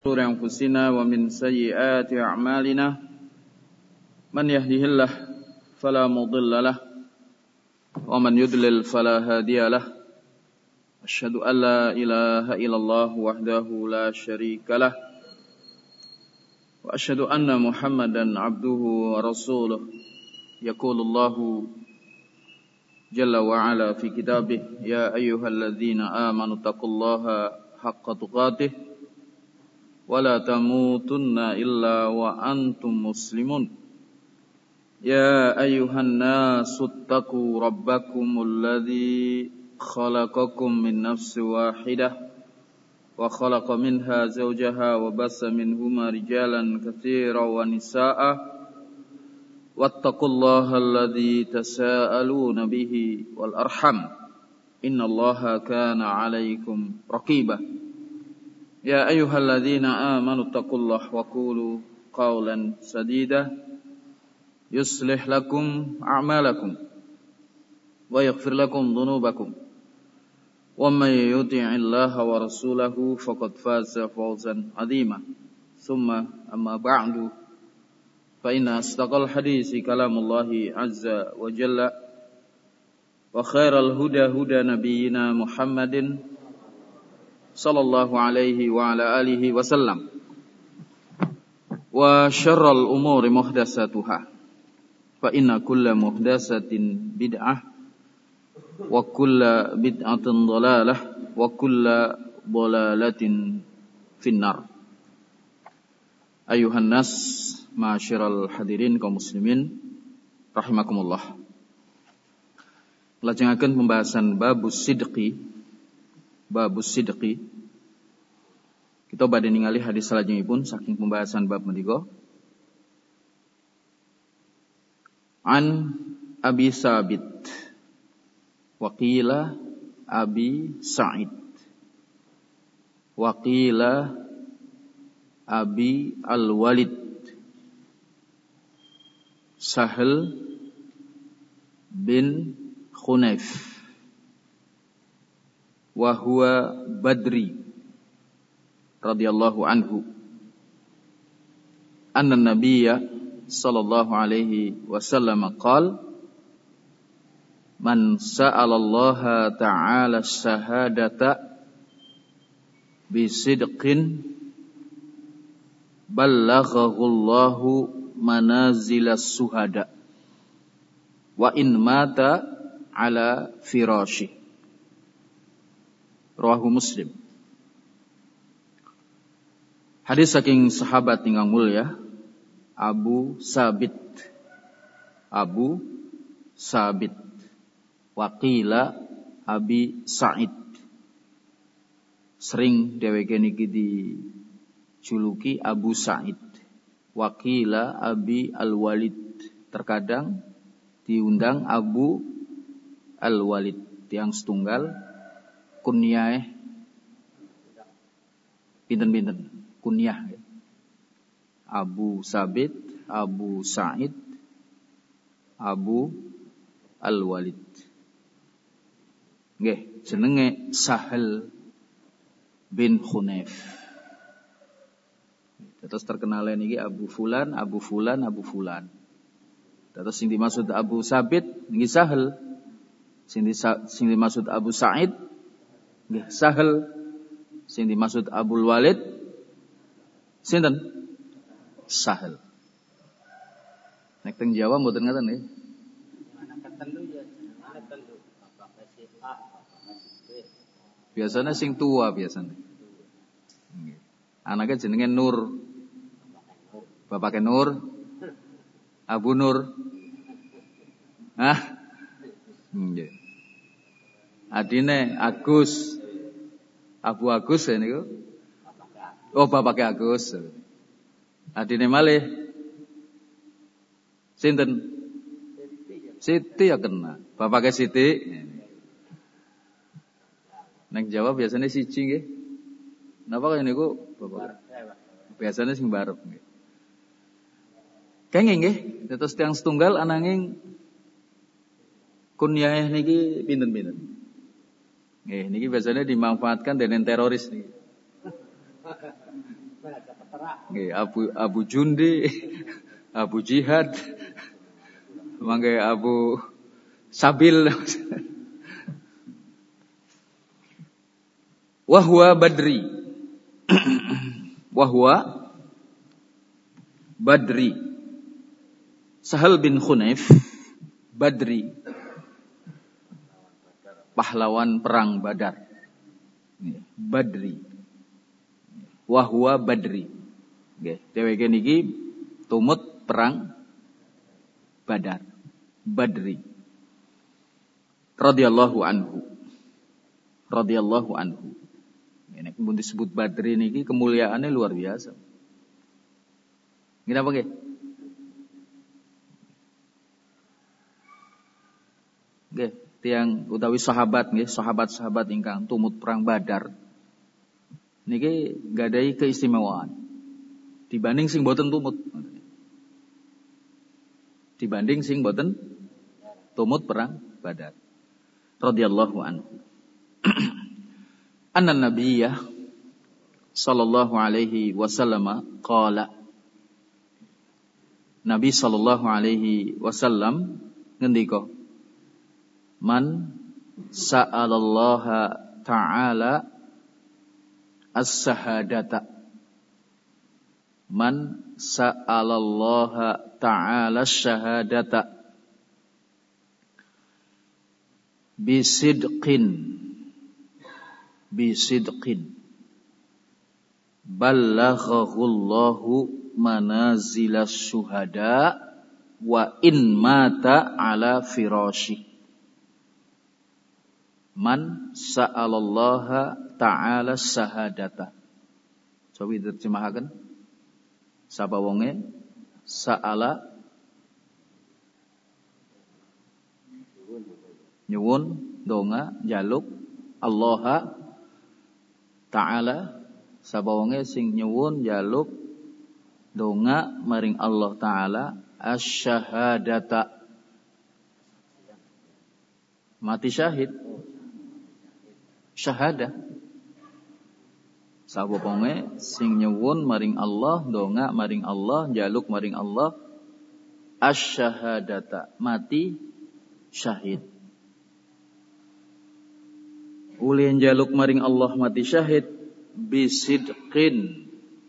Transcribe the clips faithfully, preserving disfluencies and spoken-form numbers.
شرور أنفسنا ومن سيئات أعمالنا من يهده الله فلا مضل له ومن يضلل فلا هادي له أشهد أن لا إله إلا الله وحده لا شريك له وأشهد أن محمدا عبده ورسوله يقول الله جل وعلا في كتابه يا أيها الذين آمنوا اتقوا الله حق تقاته ولا تموتن إلا وأنتم مسلمون يا أيها الناس اتقوا ربكم الذي خلقكم من نفس واحدة وخلق منها زوجها وبث منهما رجالا كثيرا ونساء واتقوا الله الذي تساءلون به والأرحم إن الله كان عليكم رقيبا يا أيها الذين آمنوا اتقوا الله وقولوا قولا سديدا يصلح لكم أعمالكم ويغفر لكم ذنوبكم ومن يطع الله ورسوله فقد فاز فوزا عظيما ثم أما بعد فإن أصدق الحديث كلام الله عز وجل وخير الهدى هدى نبينا محمد صلى الله عليه وعلى آله وسلم وشر الأمور محدثاتها فإن كل محدثة بدعة وكل بدعة ضلالة وكل ضلالة في النار أيها الناس معاشر الhadirin kaum muslimin rahimakumullah. Lajengaken pembahasan babus sidqi babus sidqi. Kita badhe ningali hadis salajengipun saking pembahasan bab menika. An Abi Sabit wa qila Abi Sa'id wa qila Abi Al-Walid Sahal bin Khunayf wa huwa Badri radhiyallahu anhu anna nabiyya sallallahu alaihi wasallam qala man sa'ala Allah ta'ala syahadata bi sidqin ballaghahu Allahu manazilas suhada wa in mata ala firashi. Rawahu Muslim. Hadis saking sahabat ingkang mulya Abu Sabit Abu Sabit waqila Abi Sa'id. Sering dheweke niki dijuluki Abu Sa'id. Waqila Abi Al-Walid. Terkadang diundang Abu Al-Walid, tiang setunggal kunyah pinten-pinten kunyah Abu Sabit, Abu Sa'id, Abu Al-Walid. Nggih, jenenge Sahal bin Khunayf. Terus terkenal niki Abu Fulan, Abu Fulan, Abu Fulan. Terus sing dimaksud Abu Sabit niki Sahal. Sing di sing dimaksud Abu Sa'id nggih Sahal. Sing dimaksud Abul Walid sinten? Sahal. Nek teng Jawa mboten ngaten nggih. Biasanya sing tua biasanya. Anaknya jenenge Nur. Bapaknya Nur. Abu Nur. Hah? Nggih. Adine Agus. Abu Agus ya niku. Oh, bapaknya Agus. Adine malih sinten? Siti ya kena. Bapaknya Siti. Neng Jawa biasanya siji nggih. Napa kaya niku bapak? Biasanya sing barep nggih. Kenging nggih, terus tiang setunggal ananging kunyah niki pinten-pinten. Nggih, niki biasanya dimanfaatkan dening teroris niki. Nggih, Abu Abu Jundi, Abu Jihad, mangke Abu Sabil. Wahwa Badri. Wahwa Badri. Sahal bin Hunayf Badri, pahlawan perang Badar. Badri. Wahwa Badri. Nggih, dheweke niki tumut perang Badar. Badri. Radhiyallahu anhu. Radhiyallahu anhu. Nek mun disebut Badri niki kemuliaannya luar biasa. Kenapa nggih? Nggih, tiang utawi sahabat nggih, sahabat-sahabat ingkang tumut perang Badar. Niki gadai keistimewaan dibanding sing boten tumut. Dibanding sing boten tumut perang Badar. Radhiyallahu anhu. Anna Nabiyya sallallahu alaihi wasallam qala. Nabi sallallahu alaihi wasallam ngendika, man sa'alallaha ta'ala as-sahadata. Man sa'alallaha ta'ala as-sahadata bisidqin bisidqin ballaghahullahu manazilas syuhada wa in mata ala firashi. Man sa'alallaha ta'ala sahadata. Coba diterjemahkan. Sapa wonge sa'ala nyuwun donga jaluk Allah Ta'ala, sapa wonge sing nyuwun jaluk donga maring Allah Ta'ala asyhadata, mati syahid, syahada. Sapa wonge sing nyuwun maring Allah, donga maring Allah, jaluk maring Allah asyhadata, mati syahid. Ulin jaluk maring Allah mati syahid bisidqin,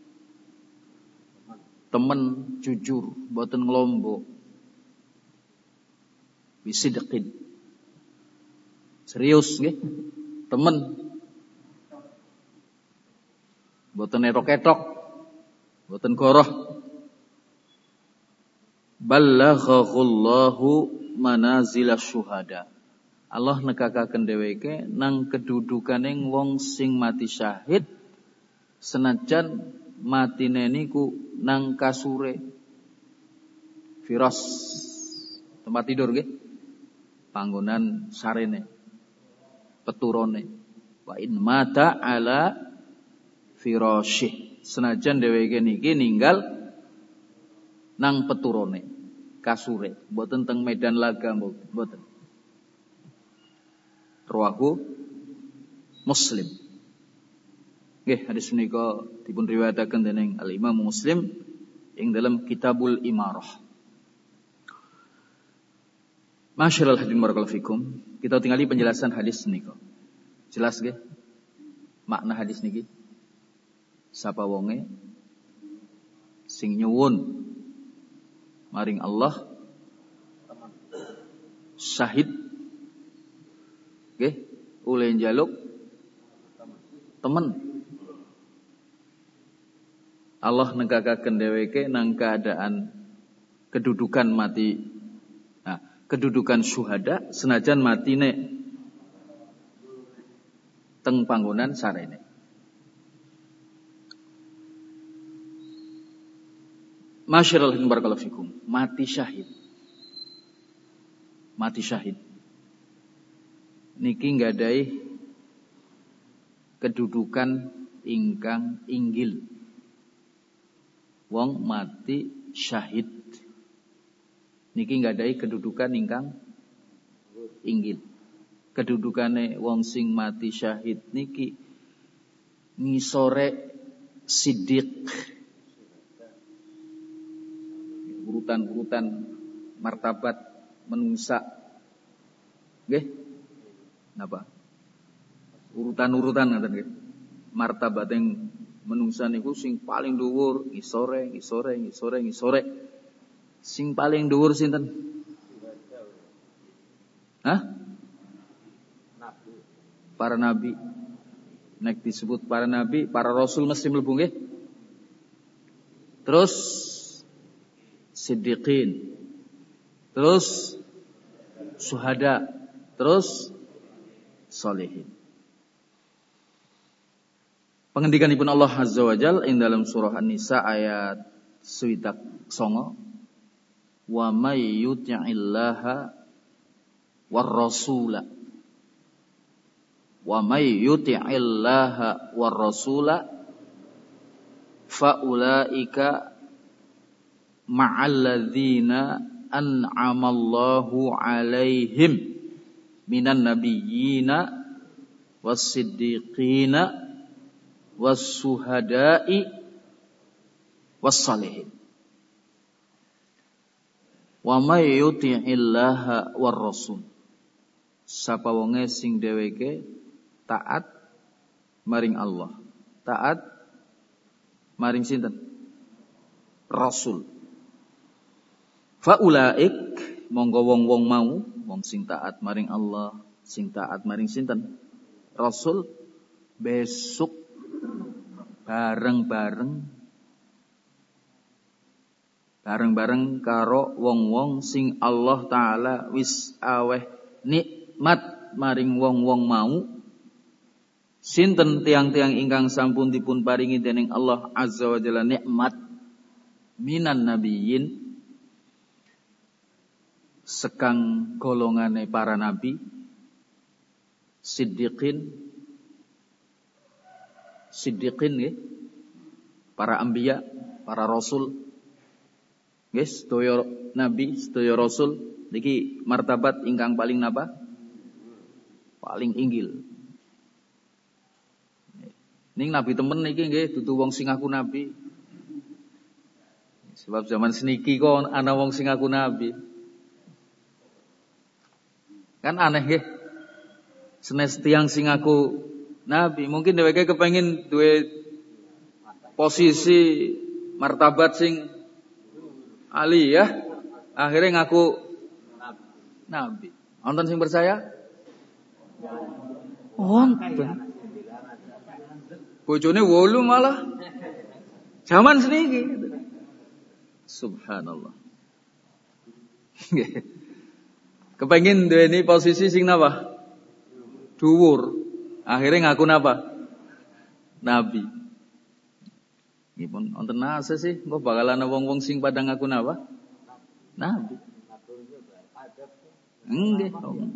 temen jujur boten ngelombok. Bisidqin serius nggih, temen boten erok-etok, boten goroh. Ballaghahullahu manazilas syuhada. Allah nekakaken dheweke nang kedudukane wong sing mati syahid senajan matine niku nang kasure. Firas, tempat tidur nggih. Panggonan sarene, peturone. Wa in mata ala firasyih. Senajan dheweke niki ninggal nang peturone, kasure, mboten teng medan laga mboten. Rawahu Muslim. Nggih, hadis menika dipun riwayataken dening Al-Imam Muslim ing dalam Kitabul Imarah. Masyaallah hadirin barakallahu fikum. Kita tingali penjelasan hadis menika. Jelas nggih makna hadis niki? Sapa wonge sing nyuwun maring Allah syahid, nggih, ulih njaluk temen. Allah negakaken dheweke nang keadaan kedudukan mati, nah, kedudukan syuhada senajan matine teng panggonan sarene. Masyaallah barakallahu fikum, mati syahid. Mati syahid niki nggadahi kedudukan ingkang inggil. Wong mati syahid niki nggadahi kedudukan ingkang inggil. Kedudukane wong sing mati syahid niki ngisore siddiq. Urutan-urutan martabat menungsa. Nggih. Napa? Urutan-urutan ngoten nggih. Martabat yang menungsa niku sing paling dhuwur, ngisore, ngisore, ngisore, ngisore. Sing paling dhuwur sinten? Hah? Nabi. Para nabi. Nek disebut para nabi, para rasul mesti mlebu nggih. Terus siddiqin. Terus syuhada. Terus sholihin. Pengendikanipun Allah Azza wa Jalla ing dalam surah An-Nisa ayat swidak songo, wa may yuti'illaha war rasula, wa may yuti'illaha war rasula fa ulaika ma'al ladzina an'amallahu 'alaihim minan nabiyyina was-siddiqina was-suhada'i was-salihin. Wa may yuti'illaha war rasul. Sapa wonge sing dheweke taat maring Allah. Taat maring sinten? Rasul. Fa ulaik monggo wong-wong mau, wong sing taat maring Allah, sing taat maring sinten? Rasul, besok bareng-bareng bareng-bareng karo wong-wong sing Allah Ta'ala wis aweh nikmat maring wong-wong mau. Sinten tiang-tiang ingkang sampun dipun paringi dening Allah Azza wa Jalla nikmat minan nabiyyin, sekang golongane para nabi, siddiqin, siddiqin nggih, para anbiya, para rasul. Nggih, sedaya nabi, sedaya rasul niki martabat ingkang paling napa? Paling inggil. Ning nabi temen niki nggih dudu wong sing ngaku nabi. Sebab zaman seniki kok ana wong sing ngaku nabi. Kan aneh nggih. Senes tiyang sing ngaku nabi, mungkin dheweke kepengin duwe posisi martabat sing ali ya, akhirnya ngaku nabi. Wonten sing percaya? Wonten. Bojone wolu malah zaman seniki. Subhanallah. Kepengin duweni posisi sing napa? Dhuwur. Akhirnya ngaku napa? Nabi. Nggih pun wonten nase sih, engko bakal ana wong-wong sing padha ngaku napa? Nabi. Nggih.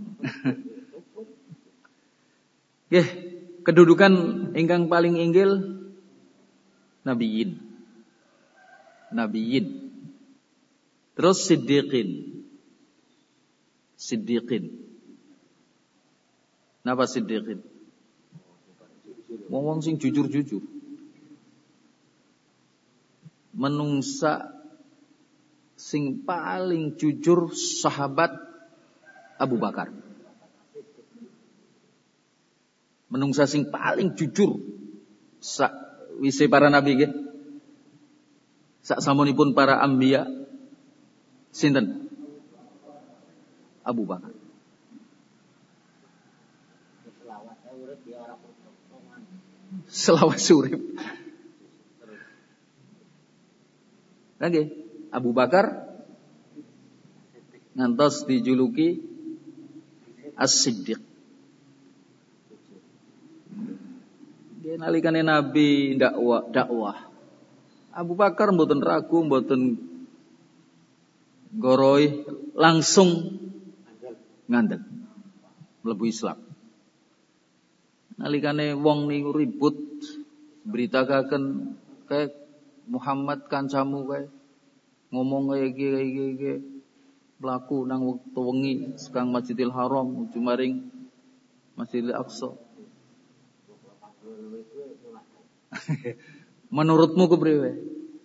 Nggih, kedudukan ingkang paling inggil nabiyyin. Nabiyyin. Terus siddiqin. Siddiqin. Napa siddiqin? Wong-wong sing jujur-jujur. Menungsa sing paling jujur sahabat Abu Bakar. Menungsa sing paling jujur sak wise para nabi nggih. Sak samunipun para anbiya sinten? Abu Bakar. Selawat urip. Nggih, Abu Bakar ngantos dijuluki As-Siddiq. Dia nalikane Nabi dakwah, dakwah. Abu Bakar mboten ragu, mboten goroi, langsung ngandel mlebu Islam. Nalikane wong niku ribut beritakaken kayak Muhammad kancamu kae ngomong kaya iki kaya iki iki mlaku nang wektu wengi sekang Masjidil Haram nuju maring Masjidil Aqsa. Menurutmu kepriwe?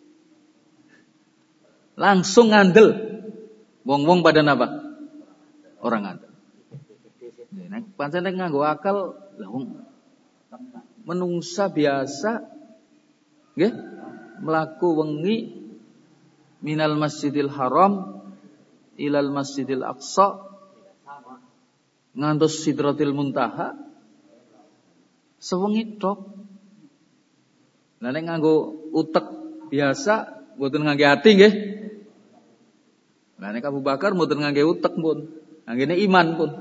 Langsung ngandel. Wong-wong pada napa? Orang ngandel. Nek pancen nek nganggo akal, lha wong menungsa biasa nggih mlaku wengi minal Masjidil Haram ilal Masjidil Aqsa ngantos Sidratil Muntaha sewengi tok. Lah nek nganggo utek biasa mboten ngangge ati nggih. Lah nek Abu Bakar mboten ngangge utek pun, nganggene iman pun.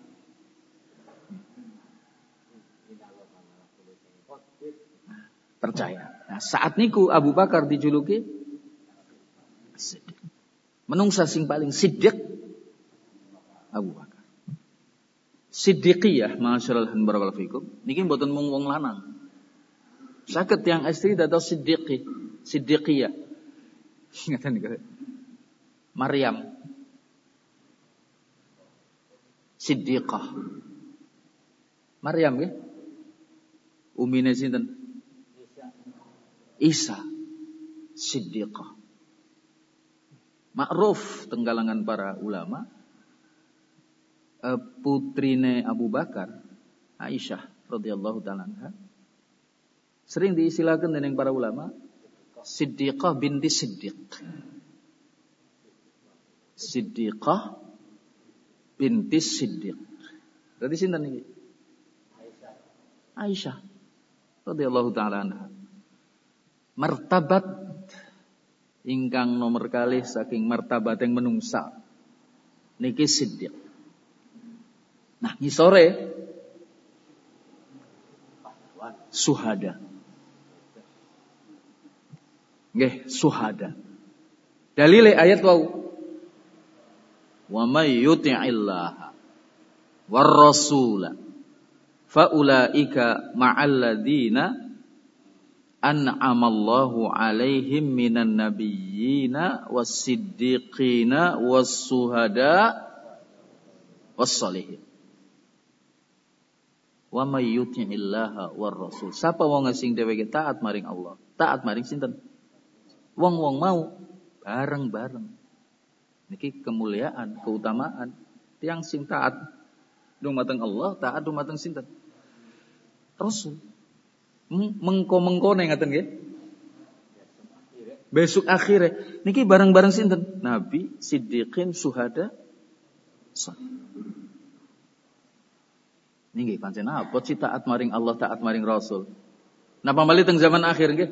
Percaya. Nah, saat niku Abu Bakar dijuluki Siddiq. Menungsa sing paling siddiq Abu Bakar. Siddiqiyah, masyaallah barakallahu fikum. Niki mboten mung wong lanang. Saged tiyang istri dados siddiqi, siddiqiyah. Ingatan niku. Maryam Siddiqah. Maryam nggih. Umine sinten? Isa Siddiqah. Ma'ruf tenggalangan para ulama, putrine Abu Bakar, Aisyah radhiyallahu taala anha, sering diistilahkan dening para ulama Siddiqah binti Siddiq. Siddiqah binti Siddiq. Berarti sinten niki? Aisyah. Aisyah radhiyallahu taala anha. Martabat ingkang nomor kalih saking martabat yang menungsa niki Siddiq. Nah, ngisore suhada. Nggih, suhada. Dalile ayat wau. Wa may yuti'illah war rasula fa ulaika ma'al ladina an'amallahu alaihim minan nabiyyina was-siddiqina was-suhada was-sholihin. Wa may yuti'illaha war rasul. Sapa wong sing dheweke taat maring Allah, taat maring sinten? Wong-wong mau bareng-bareng. Niki kemuliaan, keutamaan tiyang sing taat dumateng Allah, taat dumateng sinten? Rasul. Mengko-mengkone ngaten nggih. Besok akhire niki bareng-bareng sinten? Nabi, siddiqin, syuhada, salih. Niki pancen apa sih taat maring Allah, taat maring Rasul. Napa malih teng zaman akhir nggih?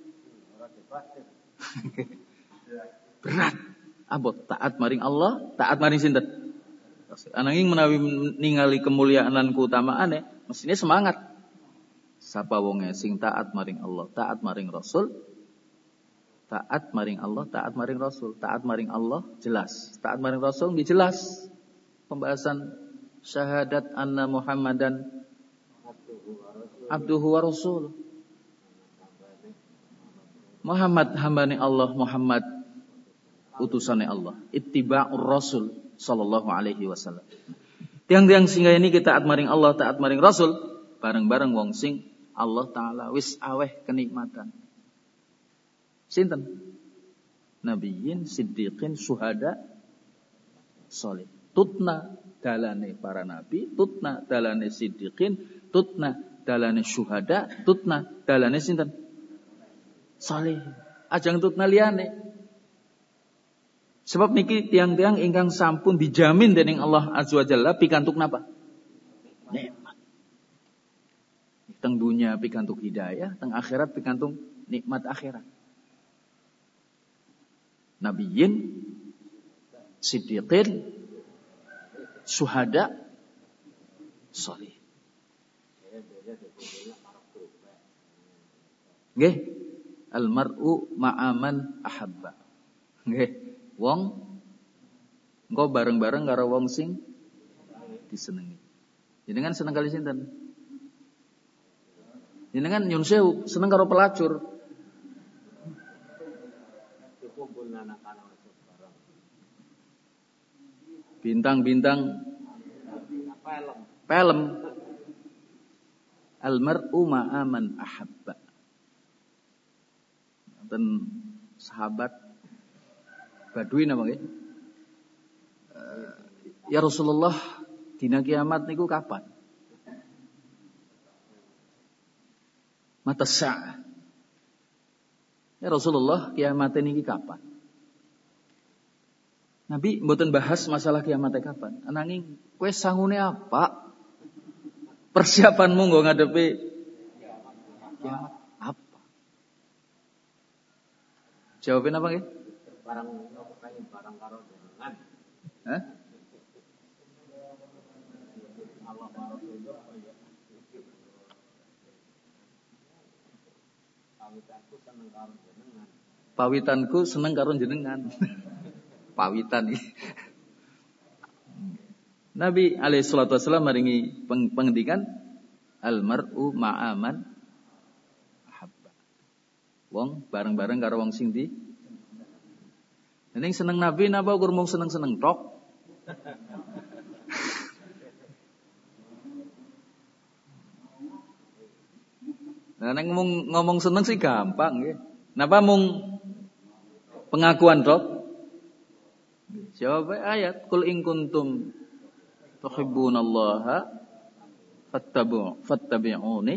Berat. Abot taat maring Allah, taat maring sinten? Ananging menawi ningali kemuliaan lan keutamaane, mestine semangat. Sapa wonge sing taat maring Allah, taat maring Rasul, taat maring Allah, taat maring Rasul, taat maring Allah jelas, taat maring Rasul nggih jelas. Pembahasan syahadat anna Muhammadan abduhu wa rasul. Muhammad hambane Allah, Muhammad utusane Allah. Ittiba'ur Rasul sallallahu alaihi wasallam. Tiang-tiang singgah ini kita taat maring Allah, taat maring Rasul, bareng-bareng wong sing Allah Ta'ala wis aweh kenikmatan. Sinten? Nabiyyin, siddiqin, syuhada, salih. Tutna dalane para nabi, tutna dalane siddiqin, tutna dalane syuhada, tutna dalane sinten? Salih. Ajang tutna liyane. Sebab niki tiang-tiang ingkang sampun dijamin dening Allah Azza wa Jalla pikantuk napa? Nikmat. Teng dunya pikantuk hidayah, teng akhirat pikantuk nikmat akhirat. Nabiyyin, siddiqin, syuhada, salih. Nggih, almar'u ma'aman ahabba. Nggih, wong engko bareng-bareng karo wong sing disenengi. Jenengan seneng kali sinten? Jenengan nyun sewu seneng karo pelacur. Bintang-bintang film. Almar'u ma'aman ahabba. wonten sahabat Badui napa nggih? Ya Rasulullah, dina kiamat niku kapan? Mata sa'ah. Ya Rasulullah, kiamat niki kapan? Nabi mboten bahas masalah kiamat kapan. Ananging kowe sangune apa? Persiapanmu nggo ngadepi kiamat apa? Jawabin apa nggih? Barang barang karo jenengan. Hah? Allah Rasulullah ya. Pawitanku seneng karo jenengan. Pawitanku seneng karo jenengan. Pawitan iki. Nabi alaihi salatu wasallam maringi pengendikan al-mar'u ma'aman habba. Wong bareng-bareng karo wong sing di. Ning seneng Nabi napa ukur mung seneng-seneng tok? Nah, nek ngomong, ngomong seneng sih gampang nggih. Napa mung pengakuan tok? Jawab ayat qul in kuntum tuhibbunallaha fattabi'u fattabi'uni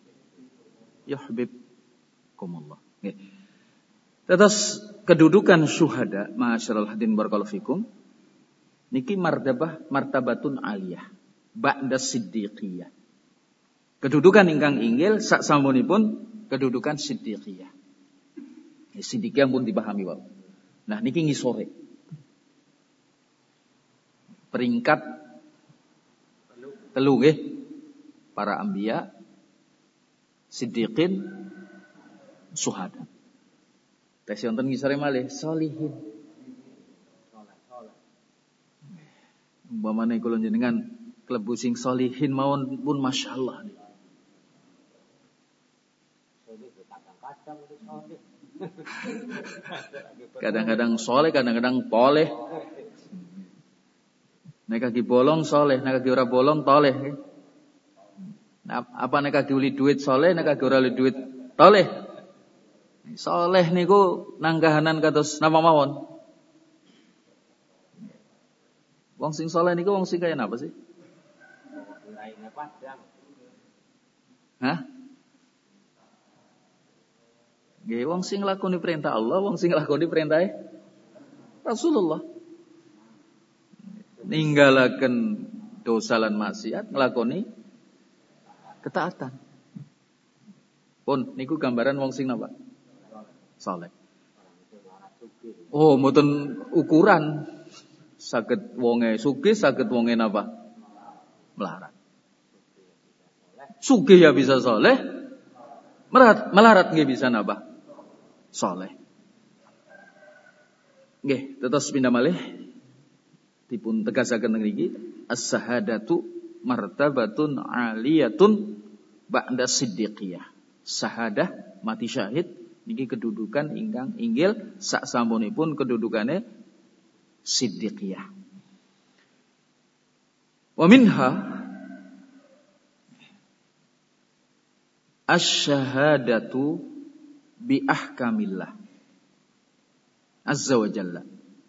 yuhibbukumullah. Nggih. Terus kedudukan syuhada, ma'asyiral hadirin barakallahu fikum, niki martabah martabatun aliyah ba'da siddiqiyah. Kedudukan ingkang inggil sak sampunipun kedudukan siddiqiyah. Siddiqiyah pun dipahami wae. Nah niki ngisore. Peringkat telu nggih. Para anbiya, siddiqin, syuhada. Tes wonten ngisore malih sholihin. Umpamane kula jenengan klebu sing sholihin mawon pun masyaallah. Kadang-kadang soleh, kadang-kadang poleh. Nek kaki bolong soleh, nek kaki ora bolong toleh. Nah, apa nek kaki uli duit soleh, nek kaki ora uli duit toleh. Soleh niku nanggahanan kados napa mawon. Wong sing soleh niku wong sing kaya napa sih? Hah? Nggih, wong sing nglakoni perintah Allah, wong sing nglakoni perintah Rasulullah. Ninggalaken dosa lan maksiat, nglakoni ketaatan. Pun niku gambaran wong sing napa? Saleh. Oh, mboten ukuran. Saged wonge sugih, saged wonge napa? Melarat. Sugih ya bisa saleh. Melarat, melarat nggih bisa napa? Saleh. Nggih, tetes pindah malih dipun tegasaken ngriki as-sahadatu martabatun aliyatun ba'da siddiqiyah. Sahadah mati syahid niki kedudukan ingkang inggil sak sampunipun kedudukane siddiqiyah. Wa minha asy-syahadatu bi ahkamillah azza wa jalla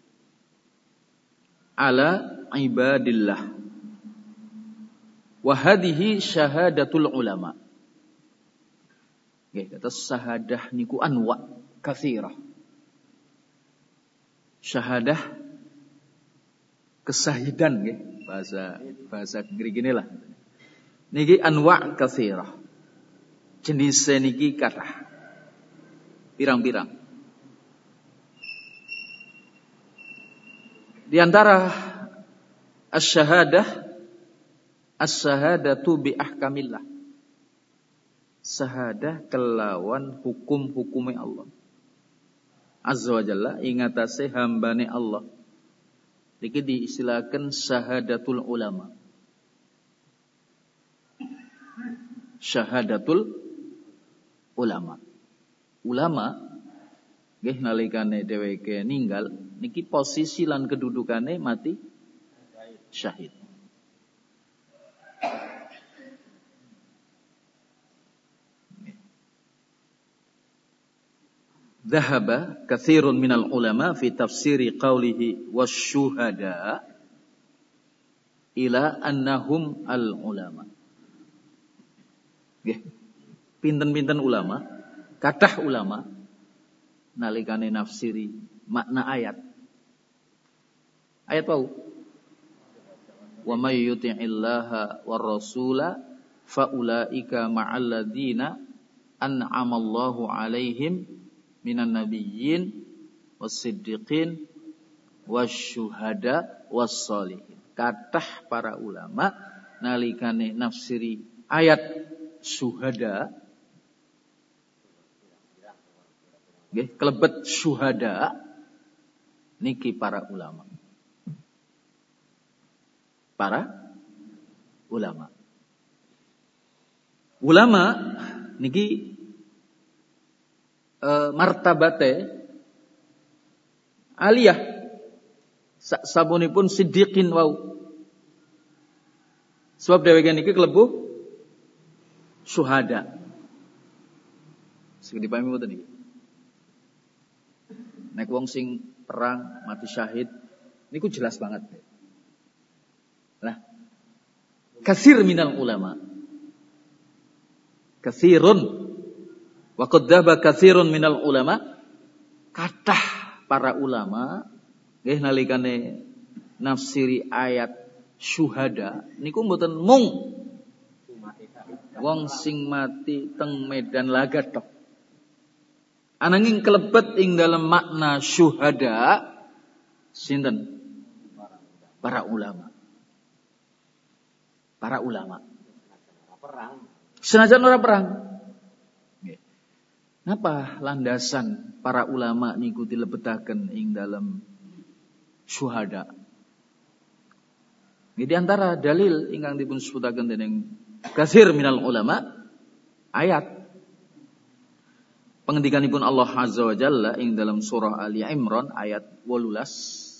ala ibadillah wa hadhihi syahadatul ulama. Nggih, kata syahadah niku anwa katsirah. Syahadah kesahidan nggih, bahasa bahasa ngriki lah. Niki anwa katsirah. Jenis niki kathah. Pirang-pirang. Di antara asy-syahadah as-syahadatu bi ahkamillah. Syahadah kelawan hukum-hukume Allah azza wa jalla ingatase hambane Allah. Niki diistilahkan syahadatul ulama. Syahadatul ulama. Ulama nggih nalikane dheweke ninggal niki posisi lan kedudukane mati syahid. dhahaba katsirun minal ulama fi tafsiri qawlihi wasyuhada ila annahum al ulama. Nggih. Pinten-pinten ulama, kathah ulama nalikane nafsiri makna ayat. Ayat wau. Wa may yuti'illaha war rasula fa ulaika ma'al ladzina an'amallahu 'alaihim minan nabiyyin was-siddiqin wasyuhada was-sholihin. Kathah para ulama nalikane nafsiri ayat syuhada nggih kelebet syuhada niki para ulama. Para ulama. Ulama niki e, martabate aliyah sak sabunipun siddiqin wau. Sebab dheweke niki klebu syuhada. Sing dipahami mboten niki. Nek wong sing perang mati syahid niku jelas banget. Nah, kasir minal ulama. Kasirun wa qad dhaba katsirun minal ulama. Kathah para ulama nggih nalikane nafsiri ayat syuhada niku mboten mung wong sing mati teng medan laga tok. Ananging kelebet ing dalam makna syuhada sinten? Para ulama. Para ulama. Senajan ora perang. Napa landasan para ulama niku dilebetaken ing dalam syuhada? Di antara dalil ingkang dipun sebutaken dening katsir minal ulama ayat pengendikanipun Allah Azza wa Jalla ing dalam surah Ali Imran ayat wolulas.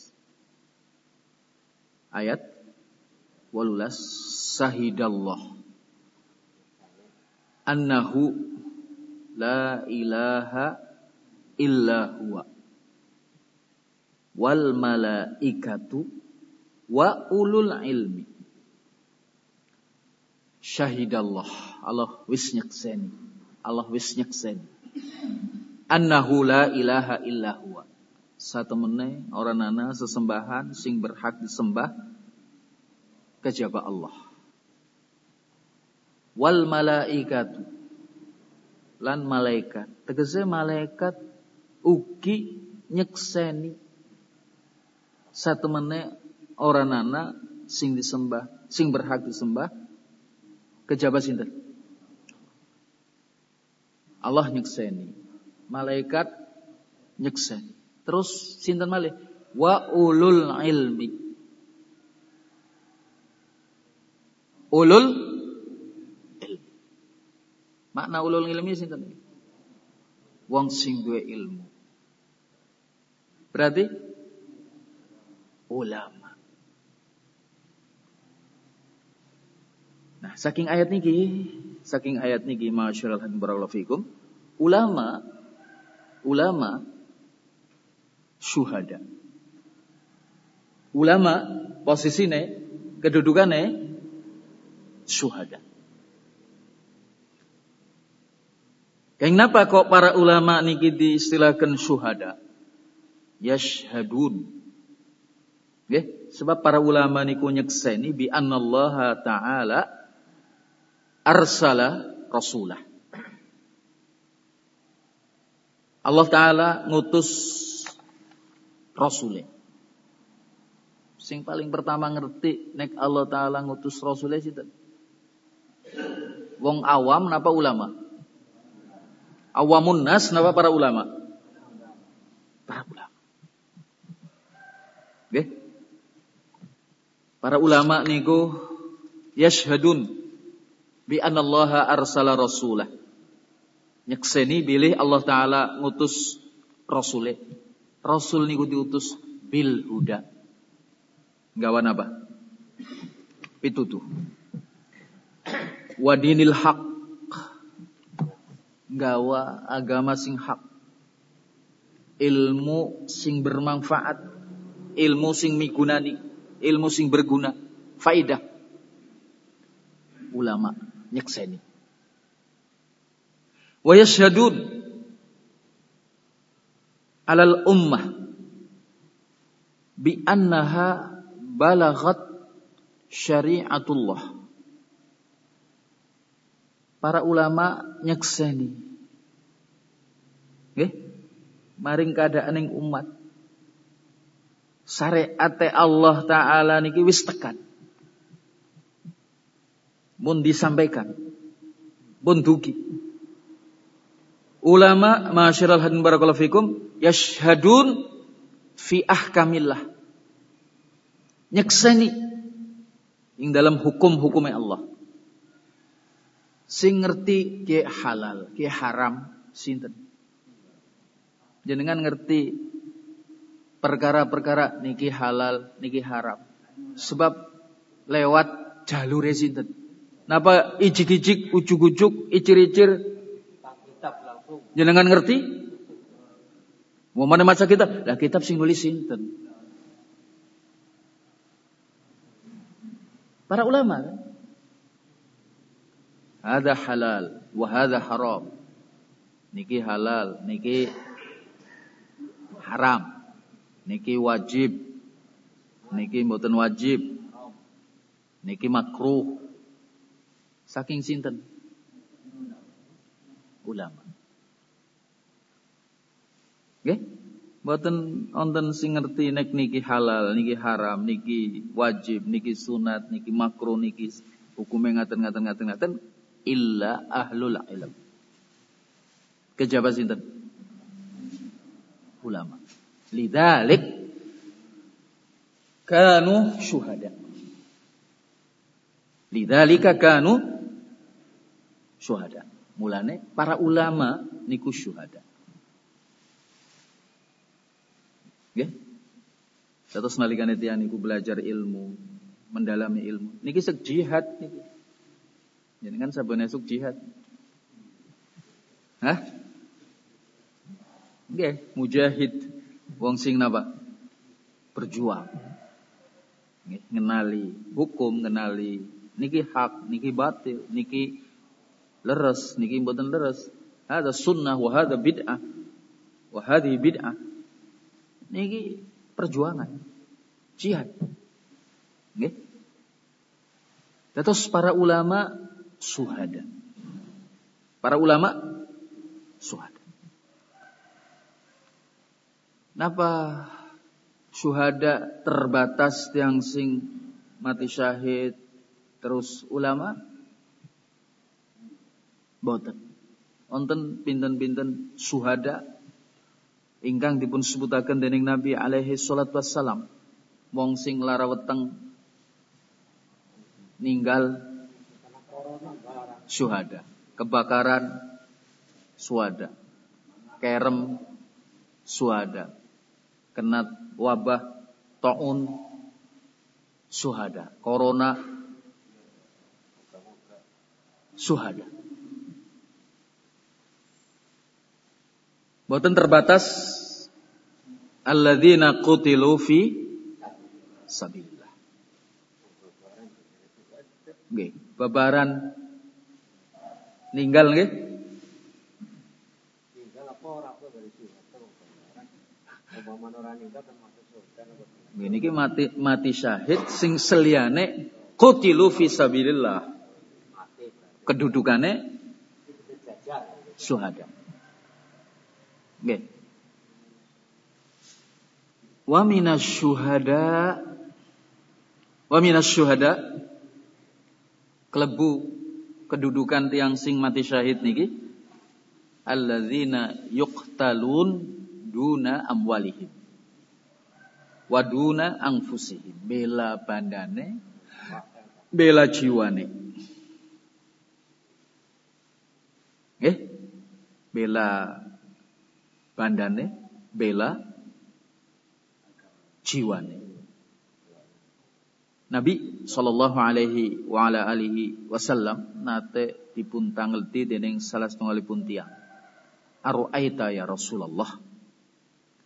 Ayat wolulas sahidallah annahu la ilaha illa huwa wal malaikatu wa ulul ilmi. Syahidallah, Allah wis nyekseni, Allah wis nyekseni annahu la ilaha illa huwa, satemene ora ana sesembahan sing berhak disembah kejaba Allah. Wal malaikatu lan malaikat, tegese malaikat ugi nyekseni satemene ora ana sing disembah, sing berhak disembah kejaba sinten? Allah nyekseni, malaikat nyekseni. Terus sinten malih? Wa ulul ilmi. Ulul ilmi. Makna ulul ilmi sinten? Wong sing duwe ilmu. Berarti ulama. Nah, saking ayat niki, saking ayat niki masyaallah barakallahu fikum, ulama ulama syuhada. Ulama posisine, kedudukane syuhada. Kenapa kok para ulama niki diistilahkan syuhada? Yashhadun. Nggih, sebab para ulama niku nyekseni bi annallaha ta'ala arsala rasulah. Allah Ta'ala ngutus rasulnya. Sing paling pertama ngerti nek Allah Ta'ala ngutus rasulnya sinten? Wong awam napa ulama? Awamun nas napa para ulama? Para ulama. Nggih. Para ulama niku yashhadun bi anallaha arsala rasulah. Nyekseni bilih Allah Ta'ala ngutus rasulnya. Rasul niku diutus bil huda. Gawan apa? Pitutuh. Wa dinil haq. Gawa agama sing hak. ilmu sing bermanfaat, ilmu sing migunani, ilmu sing berguna, faidah. Ulama nyekseni. Wa yashhadun 'alal ummah bi annaha balaghat syari'atullah. Para ulama nyekseni. Nggih, maring keadaan ing umat. Syariate Allah Ta'ala niki wis tekan. Mun disampaikan. Mun dugi. Ulama ma'asyiral hadirin barakallahu fikum yashhadun fi ahkamillah. Nyekseni ing dalam hukum-hukumnya Allah. Sing ngerti ke halal, ke haram sinten. Jenengan ngerti perkara-perkara niki halal, niki haram. Sebab lewat jalur sinten. Napa ijik-ijik, ujuk-ujuk, icir-icir jenengan ngerti? Mau mana maca kitab? Lah kitab sing nulis sinten? Para ulama kan? Hada halal wa hada haram. Niki halal, niki haram. Niki wajib. Niki mboten wajib. Niki makruh. Saking sinten? Ulama. Nggih? Mboten wonten sing ngerti nek niki halal, niki haram, niki wajib, niki sunat, niki makruh, niki hukume ngaten-ngaten ngaten-ngaten illa ahlul ilm. Kejaba sinten? Ulama. Lidzalik kanu syuhada. Lidzalika kanu syuhada. Mulane para ulama niku syuhada. Nggih. Terus nalikane tiyang niku belajar ilmu, mendalami ilmu. Niki sek jihad niki. Jenengan sabene esuk jihad. Hah? Nggih, mujahid wong sing napa? Berjuang. Nggih, ngenali hukum, ngenali niki hak, niki batil, niki leres, niki mboten leres. Hada sunnah wa hada bid'ah. Wa hadhihi bid'ah. Niki perjuangan, jihad. Nggih. Terus para ulama syuhada. Para ulama syuhada. Napa syuhada terbatas yang sing mati syahid terus ulama? Boten. Wonten pinten-pinten syuhada ingkang dipun sebutaken dening Nabi alaihi salatu wassalam. Wong sing lara weteng ninggal syuhada, kebakaran syuhada, kerem syuhada, kena wabah taun syuhada, corona syuhada. Boten terbatas alladzina qutilu fi sabilillah. Nggih, babaran ninggal nggih. Ninggal apa ora apa dari syuhada. Apa manora ninggal termasuk syuhada. Nggih niki mati mati syahid sing seliyane qutilu fi sabilillah. Kedudukane syuhada. Nggih. Wa minas syuhada wa minas syuhada klebu kedudukan tiang sing mati syahid niki alladzina yuqtalun duna amwalihim wa duna anfusihim, bela bandane bela jiwane. Nggih. Bela bandane, bela jiwane. Nabi sallallahu alaihi wa ala alihi wasallam nate dipun tangel dening salah setunggalipun tiyang. Aru'aita ya Rasulullah.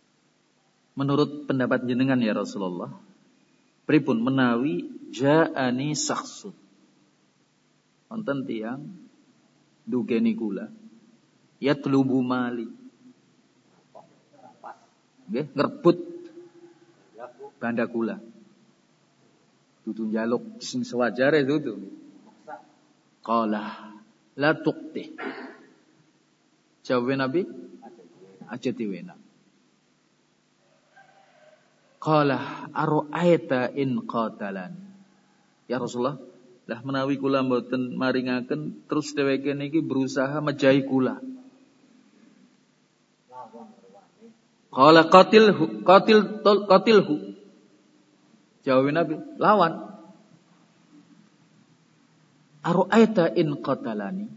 menurut pendapat jenengan ya Rasulullah, pripun menawi ja'ani sakhsun. Wonten tiyang dugeni kula yatlubu mali. Nggih, ngrebut banda kula. Dudu njaluk sing sewajare dudu. Qala la tuqti. Jawab Nabi, aja diwena. Qala ara'aita in qatalani. Ya Rasulullah, lah menawi kula mboten maringaken terus dheweke niki berusaha mejahi kula. Qala qatilhu, qatil qatilhu. Jawab Nabi, lawan. Ara'aita in qatalani.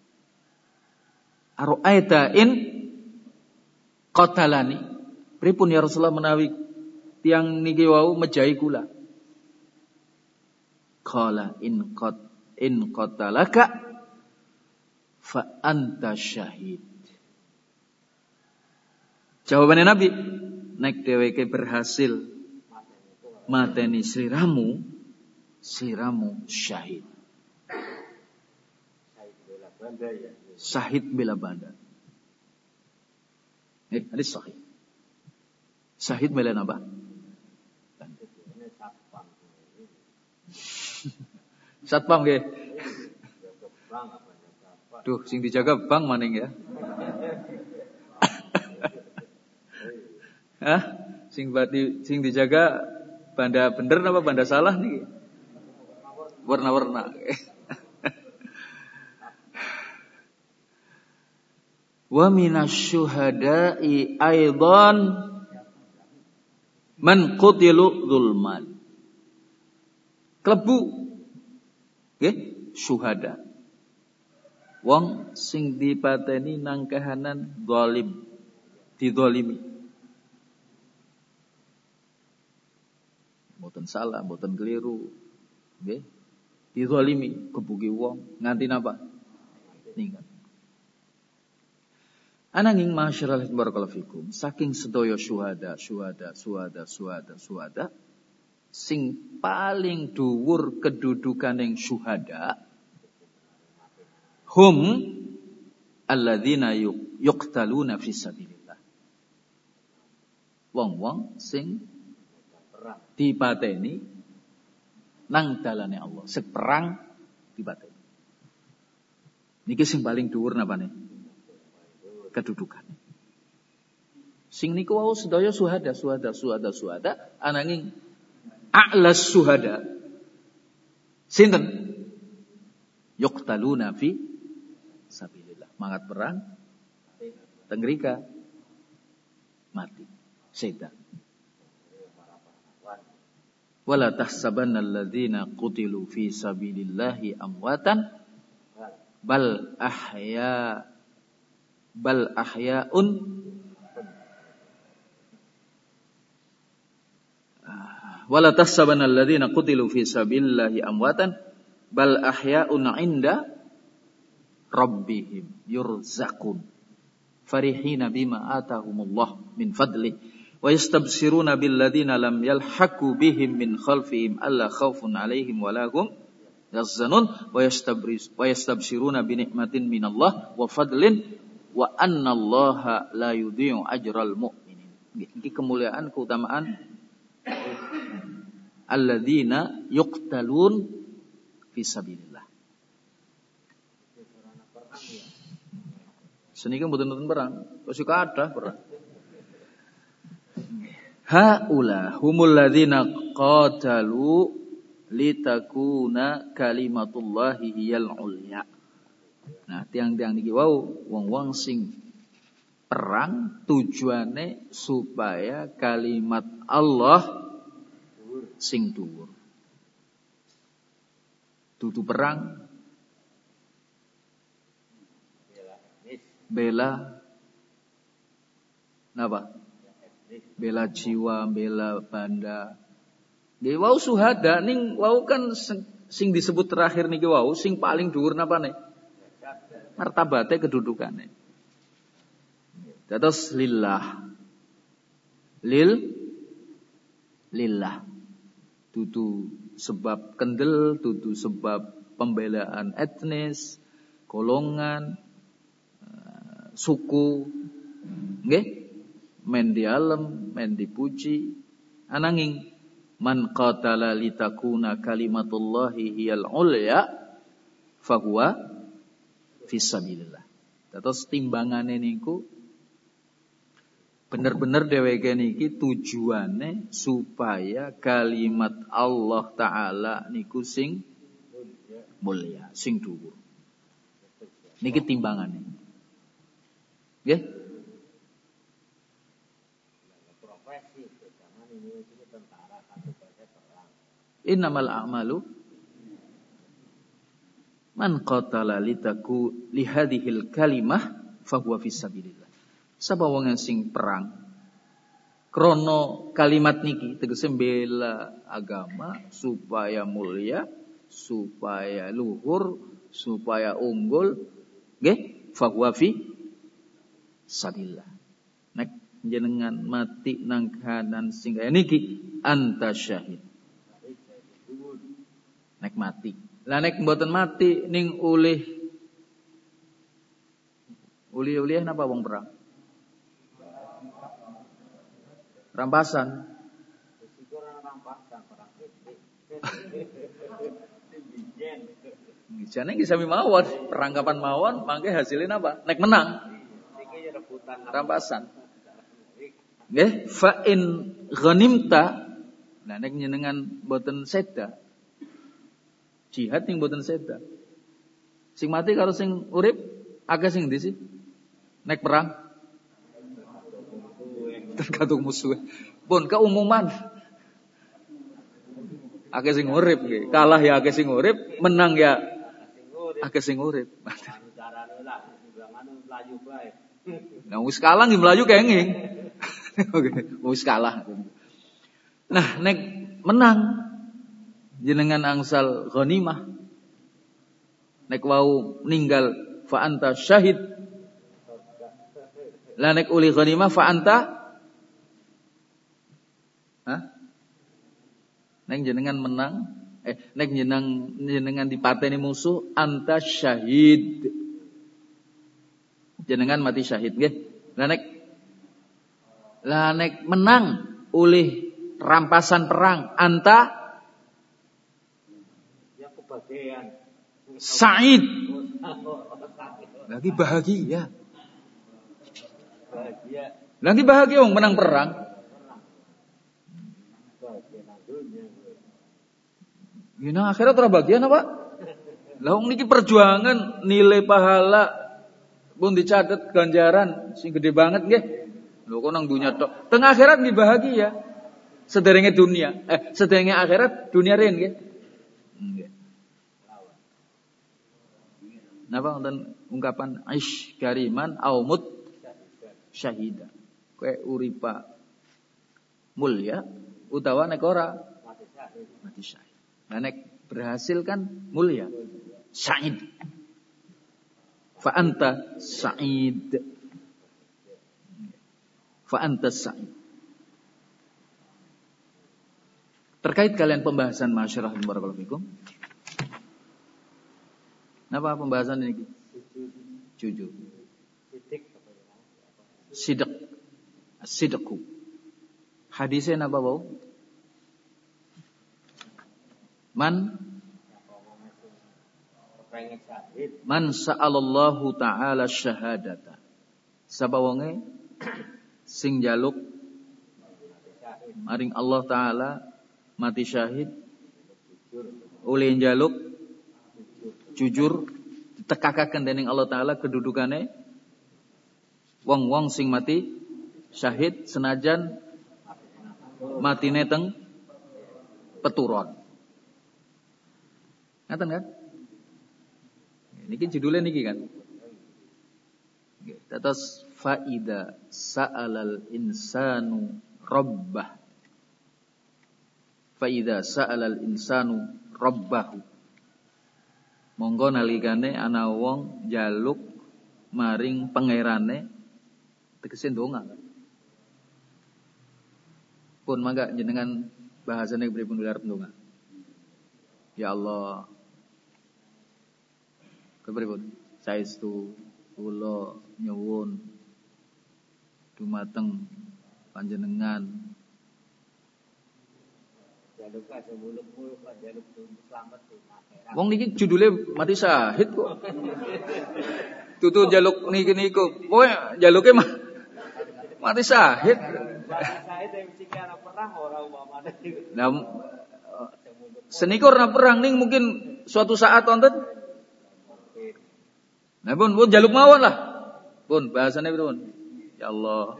Ara'aita in qatalani. Pripun ya Rasulullah menawi tiang niki wau mejahi kula. Qala in qat in qatalaka fa anta syahid. Jawabannya Nabi, nek dheweke berhasil mateni sliramu, sliramu syahid. Syahid bela banda. Eh, hadis sahih. Syahid bela apa? Satpam nggih. Duh, sing dijaga bank maning ya. Hah? Sing badi sing dijaga banda bener apa banda salah nih? Warna-warna. Wa minasyuhada'i aidan man qutilu dzulman. Klebu nggih syuhada. Wong sing dipateni nang kahanan zalim, dizalimi. Mboten salah, mboten keliru. Nggih. Dizalimi, kebuki wong nganti napa? Ninggal. Ananging masyarul barakallahu fikum, saking sedaya syuhada, syuhada, syuhada, syuhada, syuhada, sing paling dhuwur kedudukaning syuhada hum alladzina yuqtaluna fi sabilillah. Wong-wong sing dipateni nang dalane Allah, seperang dipateni. Niki sing paling dhuwur napane? Kedudukan. Sing niku wau sedaya syuhada, syuhada, syuhada, syuhada, ananging a'las syuhada sinten? Yuqtaluna fi sabilillah. Mangat perang tengrika mati sedan. Wala tahsabanna alladzina qutilu fi sabilillahi amwatan bal ahya bal ahya'un wala tahsabanna alladzina qutilu fi sabilillahi amwatan bal ahya'un 'inda rabbihim yurzaqun farihina bima atahumullah min fadli wa yastabsiruna bil ladzina lam yalhaqu bihim min khalfihim alla khaufun 'alaihim wa lahum yahzanun wa yastabris wa yastabsiruna bi ni'matin minallah wa fadlin wa annallaha la yudhi'u ajral mu'minin. Iki kemuliaan, keutamaan alladzina yuqtalun fi sabilillah. Senika mboten nonton perang, kok sik kathah perang. Haula humul ladzina qatalu litakuna kalimatullahi hiyal ulya. Nah, tiang-tiang niki wau wong-wong sing perang tujuane supaya kalimat Allah sing dhuwur. Dudu perang bela napa? Bela jiwa, bela banda. Nggih wau syuhada ning wau kan sing disebut terakhir niki wau sing paling dhuwur napane? Martabate kedudukane. Dados lillah. lil lillah. Dudu sebab kendel, dudu sebab pembelaan etnis, golongan, suku, nggih, men di alam, men dipuji, ananging man qatala litakuna kalimatullahi hiyal ulya fahuwa fisabilillah. Terus timbangane niku bener-bener dheweke niki tujuane supaya kalimat Allah taala niku sing mulya, sing dhuwur. Niki timbangane. Nggih? Profesi zaman ini itu tentara kan tugasnya perang. Innamal a'malu man qatala litaku lihadhil kalimah fahuwa fisabilillah. Sapa wong sing perang krana kalimat niki tegese bela agama supaya mulia, supaya luhur, supaya unggul, nggih, fahuwa fi sabilillah. Nek jenengan mati nang kahanan sing kaya niki anta syahid. Nek mati. Lah nek mboten mati ning ulih ulih-ulih napa wong perang? Rampasan. Jane iki sami mawon, perangkapan mawon, mangke hasilnya apa? Nek menang. Rampasan. Nggih, fa in ghanimta, nah nek njenengan boten seda. Jihad ning boten seda. Sing mati karo sing urip akeh sing ndi sih? Nek perang tergantung musuh. Pun keumuman. Akeh sing urip nggih. Kalah ya akeh sing urip, menang ya akeh sing urip. Nah wis kalah nggih mlayu kenging. Wis kalah. Nah nek menang jenengan angsal ghanimah. Nek wau ninggal fa anta syahid. Lah nek uli ghanimah fa anta Hah? Nek jenengan menang, eh nek jenengan jenengan dipateni musuh, anta syahid. Jenengan mati syahid nggih. Lah nek lah nek menang oleh rampasan perang, anta ya kebahagiaan. Sa'id. Lagi bahagia. Bahagia. Lagi bahagia wong menang perang. Gina akhirat ora bagian apa? Lah wong niki perjuangan nilai pahala pun dicatat ganjaran sing gede banget nggih. Lho kok nang dunya tok. Teng akhirat nggih bahagia. Sederenge dunia, eh sederenge akhirat dunia ren nggih. Nggih. Napa wonten ungkapan aish kariman au mut syahida. Kowe uripa mulya utawa nek ora mati syahid. Mati syahid. Nah, nek berhasil kan mulia. Sa'id. Fa anta sa'id. Fa anta sa'id. Terkait kalian pembahasan masyarakat barakallahu fikum. Napa pembahasan ini? Jujur. Sidq. Sidqu. Hadisnya napa bau? Man Man sa'alallahu ta'ala syahadata. Sapa wonge sing jaluk maring Allah taala mati syahid oleh njaluk jujur ditekakaken dening Allah taala kedudukane wong-wong sing mati syahid senajan matine teng peturon. Ngaten kan? Niki judulnya niki kan. Terus faida sa'alal insanu rabbah. Faida sa'alal insanu rabbahu. Monggo nalikane ana wong jaluk maring pangerane tegese ndonga. Pun mangga jenengan bahasane pripun arep ndonga. Ya Allah. Kepripun? Saestu kula nyuwun dumateng panjenengan jaluk muluk-muluk jaluk selamat akhirat. Wong niki judule mati syahid kok. Tutu jaluk niki niku. Pokoke jaluke mah mati syahid. Syahid yang mesti ana perang ora umpamane. Nah, senikur na perang ning mungkin suatu saat wonten. Nah pun pun jaluk mawon lah. Pun bahasane pripun? Ya Allah.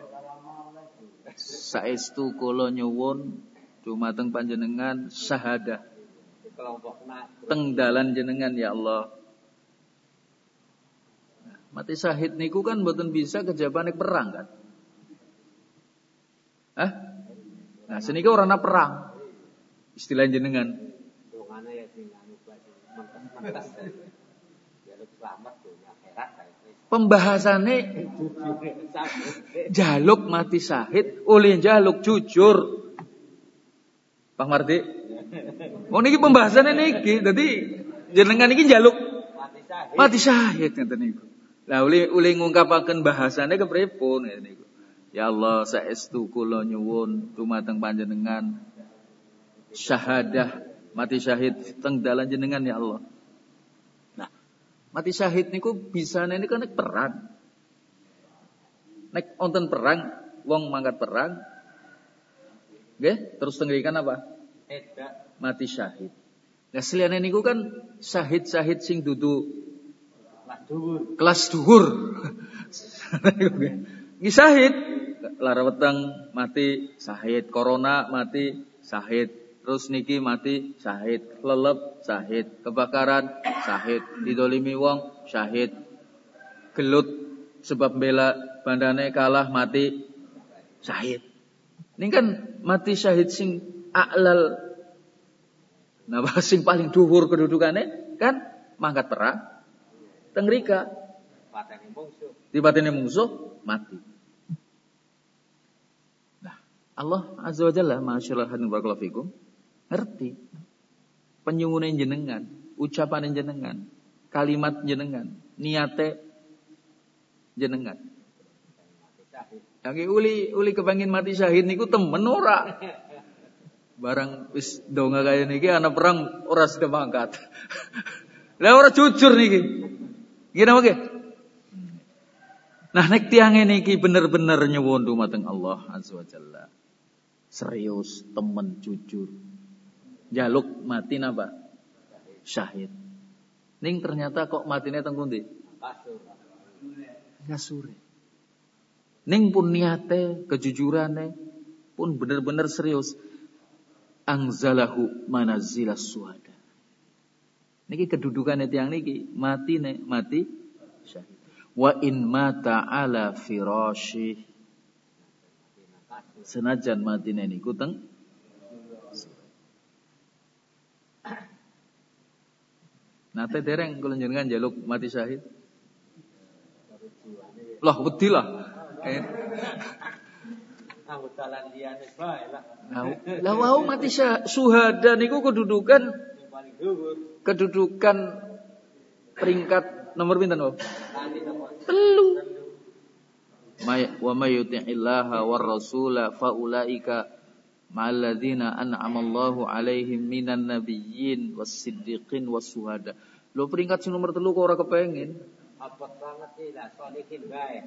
Saestu kula nyuwun dumateng panjenengan syahadah. Teng dalan jenengan ya Allah. Mati syahid niku kan mboten bisa kejabane perang kan? Hah? Nah, seniki ora ana perang. Istilah jenengan. Dongane ya sing anu mentas. Jaluk selamat dunya akhirat. Pembahasannya jaluk mati syahid oleh jaluk jujur. Pak Mardi. Oh niki pembahasannya niki. Dadi jenengan niki jaluk mati syahid ngoten niku. Lah oleh oleh ngungkapaken bahasane kepripun ngene niku. Ya Allah saestu kula nyuwun dumateng panjenengan syahadah mati syahid teng dalan jenengan ya Allah. Mati syahid niku bisane niku nek perang. Nek wonten perang, wong mangkat perang. Nggih, terus tengrikan apa? Eda. Mati syahid. Lah seliyane niku kan syahid-syahid sing dudu kelas dhuwur. Kelas dhuwur. Nggih syahid. Lara weteng mati syahid, corona mati syahid. Terus niki mati syahid, lelep syahid, kebakaran syahid, didolimi wong syahid, gelut sebab bela bandane kalah mati syahid. Ini kan mati syahid sing a'lal, napa sing paling dhuwur kedudukane kan mangkat perang, teng mrika patene mungsuh, dipatene mungsuh mati. Nah, Allah Azza wa Jalla masyaallah hadirin barakallahu fikum ngerti penyuwune jenengan, ucapane jenengan, kalimat jenengan, niate jenengan. Yang uli uli kepengin mati syahid niku temen ora. Barang wis donga kaya niki ana perang ora sida mangkat. Lah ora jujur niki. Nggih napa nggih? Nah nek tiyang niki bener-bener nyuwun dumateng Allah Azza wa Jalla. Serius, temen, jujur. Jaluk mati napa? Syahid. Ning ternyata kok matine teng pundi? Ngasure. Ning pun niate, kejujurane pun bener-bener serius. Angzalahu manazilas suhada. Niki kedudukane tiyang niki, matine mati syahid. Wa in mata ala firasyi. Senajan matine niku teng nate dereng kula njenengan njaluk mati syahid. Lah wedi lah. Eh. Anggo dalan liyane bae lah. Lah wau mati syuhada niku kedudukan kedudukan peringkat nomor pinten, Pak? Telu. Wa may yuti'illaha war rasula faulaika ma'alladzina an'amallahu alaihim minan nabiyyin was-siddiqin was-syuhada. Lho peringkat sing nomor telu kok ora kepengin. Apa banget iki lah solihin bae.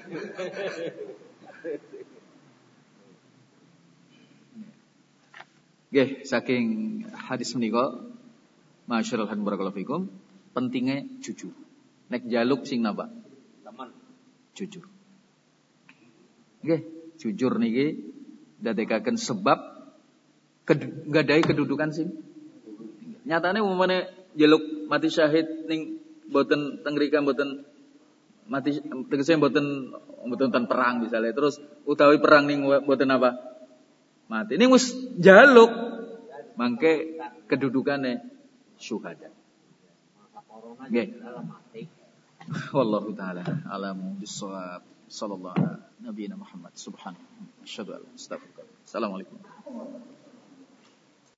Nggih, saking hadis menika masyaallah barakallahu fikum, pentingnya jujur. Nek jaluk sing napa? Teman. Jujur. Nggih, jujur niki dadekaken sebab nggadahi kedudukan sing nyatane umpamane jaluk mati syahid ning mboten teng mrika mboten mati tegese mboten mboten ten perang misalnya terus utawi perang ning mboten apa mati ning wis jaluk mangke kedudukane syuhada nggih wallahu taala alamu bissawab sallallahu alaihi nabiyina Muhammad subhanahu asyhadu an la ilaha illallah Assalamualaikum.